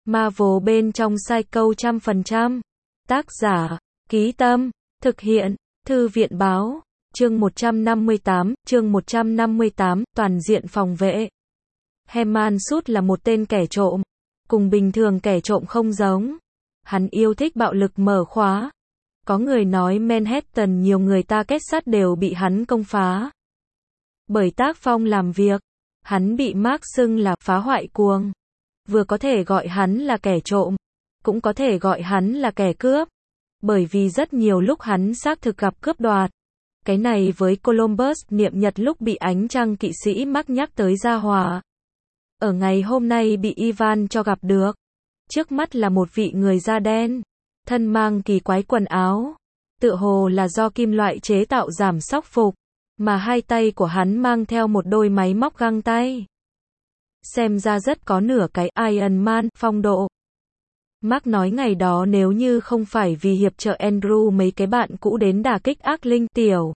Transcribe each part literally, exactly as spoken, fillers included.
Marvel bên trong Psycho trăm phần trăm. Tác giả, Ký Tâm, thực hiện, Thư viện Báo, chương một trăm năm mươi tám, chương một trăm năm mươi tám, toàn diện phòng vệ. Herman Sud là một tên kẻ trộm, cùng bình thường kẻ trộm không giống. Hắn yêu thích bạo lực mở khóa. Có người nói Manhattan nhiều người ta kết sắt đều bị hắn công phá. Bởi tác phong làm việc, hắn bị Mark xưng là phá hoại cuồng. Vừa có thể gọi hắn là kẻ trộm, cũng có thể gọi hắn là kẻ cướp. Bởi vì rất nhiều lúc hắn xác thực gặp cướp đoạt. Cái này với Columbus niệm nhật lúc bị ánh trăng kỵ sĩ Mark nhắc tới gia hỏa. Ở ngày hôm nay bị Ivan cho gặp được. Trước mắt là một vị người da đen, thân mang kỳ quái quần áo, tựa hồ là do kim loại chế tạo giảm xóc phục, mà hai tay của hắn mang theo một đôi máy móc găng tay. Xem ra rất có nửa cái Iron Man phong độ. Mark nói ngày đó nếu như không phải vì hiệp trợ Andrew mấy cái bạn cũ đến đả kích ác linh tiểu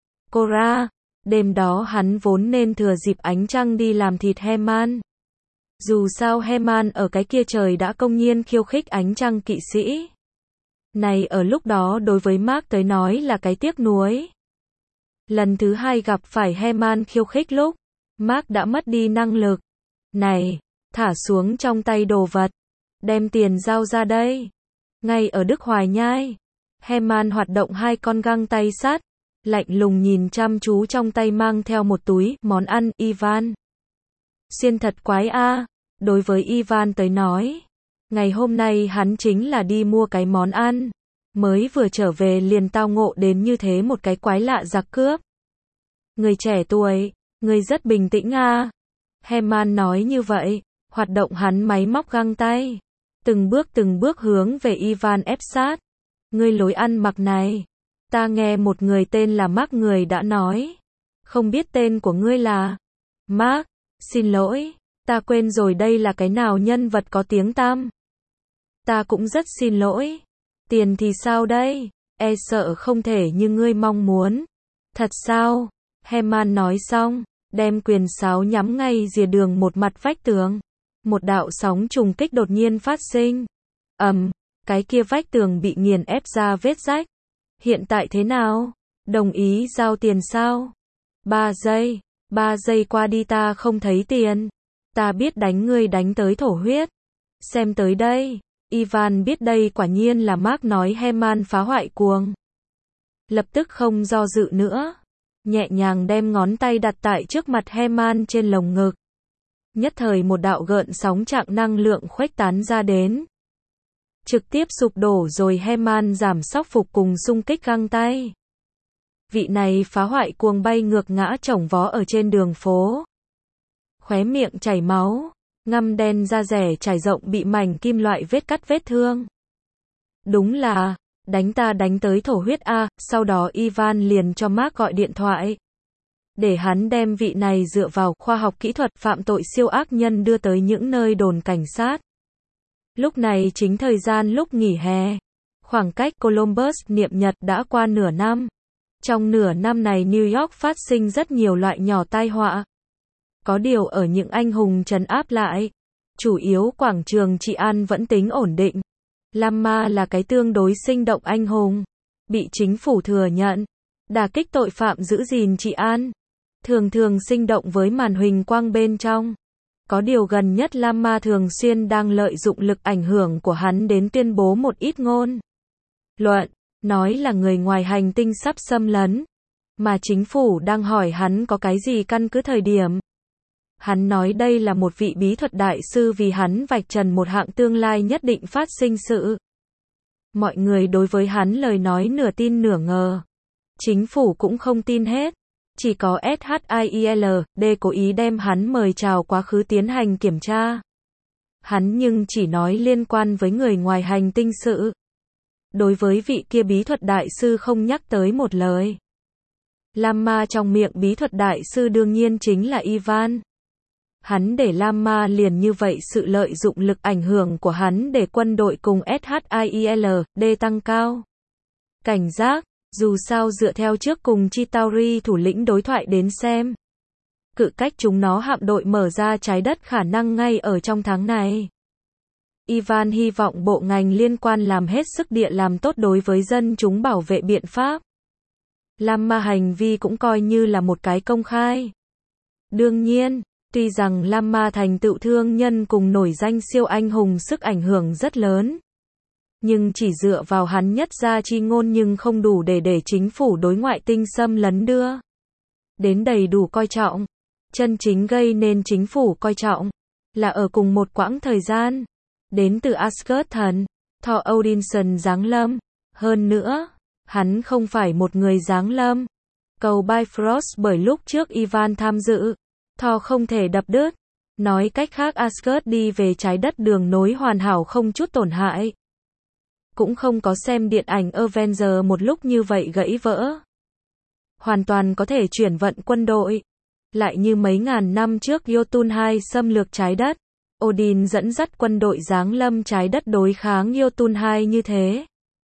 Cora, đêm đó hắn vốn nên thừa dịp ánh trăng đi làm thịt Herman. Dù sao Herman ở cái kia trời đã công nhiên khiêu khích ánh trăng kỵ sĩ. Này ở lúc đó đối với Mark tới nói là cái tiếc nuối. Lần thứ hai gặp phải Herman khiêu khích lúc, Mark đã mất đi năng lực. Này, thả xuống trong tay đồ vật. Đem tiền giao ra đây. Ngay ở Đức Hoài Nhai, Herman hoạt động hai con găng tay sắt, lạnh lùng nhìn chăm chú trong tay mang theo một túi món ăn. Ivan Xuyên thật quái a. Đối với Ivan tới nói, ngày hôm nay hắn chính là đi mua cái món ăn, mới vừa trở về liền tao ngộ đến như thế một cái quái lạ giặc cướp. Người trẻ tuổi, người rất bình tĩnh a. Herman nói như vậy, hoạt động hắn máy móc găng tay, từng bước từng bước hướng về Ivan ép sát. Ngươi lối ăn mặc này, ta nghe một người tên là Mark người đã nói, không biết tên của ngươi là Mark. Xin lỗi, ta quên rồi đây là cái nào nhân vật có tiếng tăm. Ta cũng rất xin lỗi. Tiền thì sao đây? E sợ không thể như ngươi mong muốn. Thật sao? Herman nói xong, đem quyền sáo nhắm ngay rìa đường một mặt vách tường. Một đạo sóng trùng kích đột nhiên phát sinh. Ầm, um, cái kia vách tường bị nghiền ép ra vết rách. Hiện tại thế nào? Đồng ý giao tiền sao? Ba giây. Ba giây qua đi ta không thấy tiền. Ta biết đánh ngươi đánh tới thổ huyết. Xem tới đây. Ivan biết đây quả nhiên là Mark nói Herman phá hoại cuồng. Lập tức không do dự nữa. Nhẹ nhàng đem ngón tay đặt tại trước mặt Herman trên lồng ngực. Nhất thời một đạo gợn sóng trạng năng lượng khuếch tán ra đến. Trực tiếp sụp đổ rồi Herman giảm xóc phục cùng xung kích găng tay. Vị này phá hoại cuồng bay ngược ngã chồng vó ở trên đường phố. Khóe miệng chảy máu, ngăm đen da rẻ trải rộng bị mảnh kim loại vết cắt vết thương. Đúng là, đánh ta đánh tới thổ huyết a. Sau đó Ivan liền cho Mark gọi điện thoại. Để hắn đem vị này dựa vào khoa học kỹ thuật phạm tội siêu ác nhân đưa tới những nơi đồn cảnh sát. Lúc này chính thời gian lúc nghỉ hè. Khoảng cách Columbus niệm nhật đã qua nửa năm. Trong nửa năm này New York phát sinh rất nhiều loại nhỏ tai họa. Có điều ở những anh hùng trấn áp lại, chủ yếu quảng trường trị an vẫn tính ổn định. Lamma là cái tương đối sinh động anh hùng, bị chính phủ thừa nhận, đả kích tội phạm giữ gìn trị an, thường thường sinh động với màn huỳnh quang bên trong. Có điều gần nhất Lamma thường xuyên đang lợi dụng lực ảnh hưởng của hắn đến tuyên bố một ít ngôn luận, nói là người ngoài hành tinh sắp xâm lấn, mà chính phủ đang hỏi hắn có cái gì căn cứ thời điểm. Hắn nói đây là một vị bí thuật đại sư vì hắn vạch trần một hạng tương lai nhất định phát sinh sự. Mọi người đối với hắn lời nói nửa tin nửa ngờ. Chính phủ cũng không tin hết. Chỉ có SHIELD cố ý đem hắn mời chào quá khứ tiến hành kiểm tra. Hắn nhưng chỉ nói liên quan với người ngoài hành tinh sự. Đối với vị kia bí thuật đại sư không nhắc tới một lời. Lamma trong miệng bí thuật đại sư đương nhiên chính là Ivan. Hắn để Lamma liền như vậy sự lợi dụng lực ảnh hưởng của hắn để quân đội cùng SHIELD tăng cao cảnh giác, dù sao dựa theo trước cùng Chitauri thủ lĩnh đối thoại đến xem. Cự cách chúng nó hạm đội mở ra trái đất khả năng ngay ở trong tháng này. Ivan hy vọng bộ ngành liên quan làm hết sức địa làm tốt đối với dân chúng bảo vệ biện pháp. Lamma hành vi cũng coi như là một cái công khai. Đương nhiên, tuy rằng Lamma thành tựu thương nhân cùng nổi danh siêu anh hùng sức ảnh hưởng rất lớn. Nhưng chỉ dựa vào hắn nhất gia chi ngôn nhưng không đủ để để chính phủ đối ngoại tinh xâm lấn đưa đến đầy đủ coi trọng. Chân chính gây nên chính phủ coi trọng là ở cùng một quãng thời gian đến từ Asgard thần Thor Odinson giáng lâm. Hơn nữa, hắn không phải một người giáng lâm cầu Bifrost bởi lúc trước Ivan tham dự, Thor không thể đập đứt. Nói cách khác Asgard đi về trái đất đường nối hoàn hảo không chút tổn hại. Cũng không có xem điện ảnh Avenger một lúc như vậy gãy vỡ. Hoàn toàn có thể chuyển vận quân đội. Lại như mấy ngàn năm trước Jotun hai xâm lược trái đất, Odin dẫn dắt quân đội giáng lâm trái đất đối kháng Jotun hai như thế.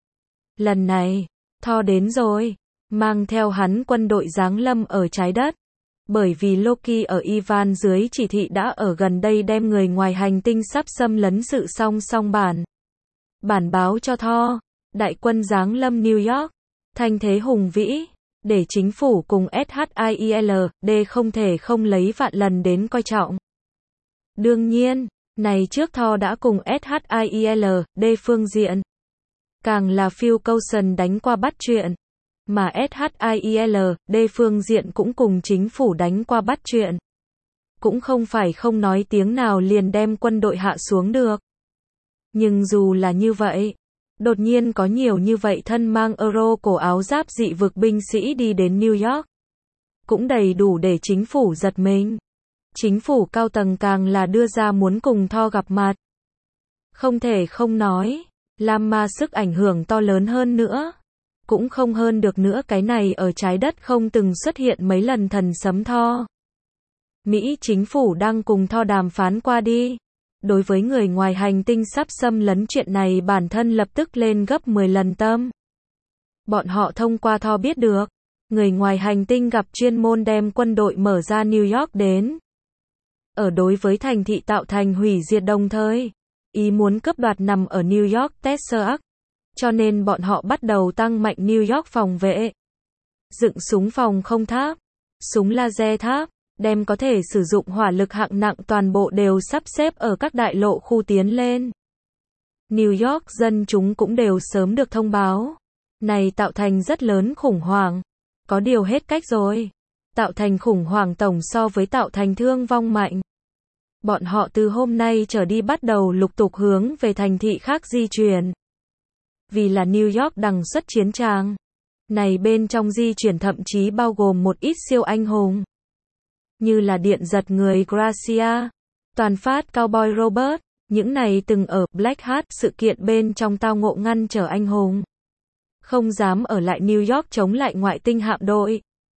Lần này, Thor đến rồi, mang theo hắn quân đội giáng lâm ở trái đất. Bởi vì Loki ở Ivan dưới chỉ thị đã ở gần đây đem người ngoài hành tinh sắp xâm lấn sự song song bản. Bản báo cho Thor, đại quân giáng lâm New York, thanh thế hùng vĩ, để chính phủ cùng SHIELD không thể không lấy vạn lần đến coi trọng. Đương nhiên, này trước Thor đã cùng SHIELD phương diện. Càng là Phil Coulson đánh qua bắt chuyện, mà SHIELD phương diện cũng cùng chính phủ đánh qua bắt chuyện. Cũng không phải không nói tiếng nào liền đem quân đội hạ xuống được. Nhưng dù là như vậy, đột nhiên có nhiều như vậy thân mang euro cổ áo giáp dị vực binh sĩ đi đến New York. Cũng đầy đủ để chính phủ giật mình. Chính phủ cao tầng càng là đưa ra muốn cùng Thor gặp mặt. Không thể không nói, Lamma sức ảnh hưởng to lớn hơn nữa. Cũng không hơn được nữa cái này ở trái đất không từng xuất hiện mấy lần thần sấm Thor. Mỹ chính phủ đang cùng Thor đàm phán qua đi. Đối với người ngoài hành tinh sắp xâm lấn chuyện này bản thân lập tức lên gấp mười lần tâm. Bọn họ thông qua Thor biết được, người ngoài hành tinh gặp chuyên môn đem quân đội mở ra New York đến. Ở đối với thành thị tạo thành hủy diệt đồng thời, ý muốn cướp đoạt nằm ở New York Texas. Cho nên bọn họ bắt đầu tăng mạnh New York phòng vệ. Dựng súng phòng không tháp, súng laser tháp, đem có thể sử dụng hỏa lực hạng nặng toàn bộ đều sắp xếp ở các đại lộ khu tiến lên. New York dân chúng cũng đều sớm được thông báo. Này tạo thành rất lớn khủng hoảng. Có điều hết cách rồi. Tạo thành khủng hoảng tổng so với tạo thành thương vong mạnh. Bọn họ từ hôm nay trở đi bắt đầu lục tục hướng về thành thị khác di chuyển. Vì là New York đằng xuất chiến tràng. Này bên trong di chuyển thậm chí bao gồm một ít siêu anh hùng. Như là điện giật người Gracia, toàn phát Cowboy Robert, những này từng ở Black Hat sự kiện bên trong tao ngộ ngăn trở anh hùng. Không dám ở lại New York chống lại ngoại tinh hạm đội.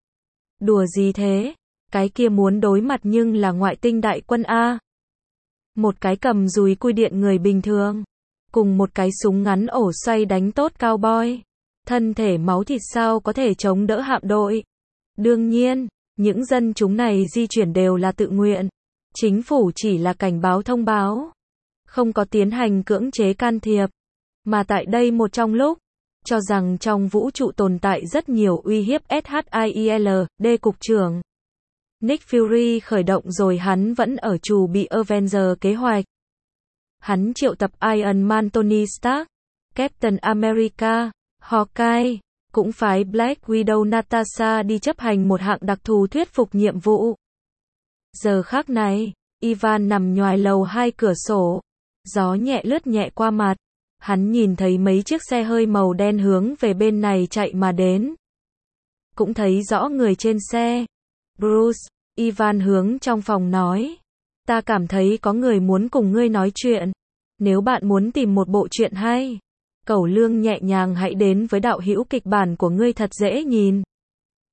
Đùa gì thế? Cái kia muốn đối mặt nhưng là ngoại tinh đại quân A. Một cái cầm dùi cui điện người bình thường. Cùng một cái súng ngắn ổ xoay đánh tốt cowboy. Thân thể máu thịt sao có thể chống đỡ hạm đội. Đương nhiên, những dân chúng này di chuyển đều là tự nguyện. Chính phủ chỉ là cảnh báo thông báo. Không có tiến hành cưỡng chế can thiệp. Mà tại đây một trong lúc, cho rằng trong vũ trụ tồn tại rất nhiều uy hiếp SHIELD cục trưởng. Nick Fury khởi động rồi hắn vẫn ở chủ bị Avenger kế hoạch. Hắn triệu tập Iron Man Tony Stark, Captain America, Hawkeye, cũng phái Black Widow Natasha đi chấp hành một hạng đặc thù thuyết phục nhiệm vụ. Giờ khắc này, Ivan nằm nhoài lầu hai cửa sổ. Gió nhẹ lướt nhẹ qua mặt. Hắn nhìn thấy mấy chiếc xe hơi màu đen hướng về bên này chạy mà đến. Cũng thấy rõ người trên xe. Bruce, Ivan hướng trong phòng nói. Ta cảm thấy có người muốn cùng ngươi nói chuyện. Nếu bạn muốn tìm một bộ truyện hay, Cẩu Lương nhẹ nhàng hãy đến với đạo hữu kịch bản của ngươi thật dễ nhìn.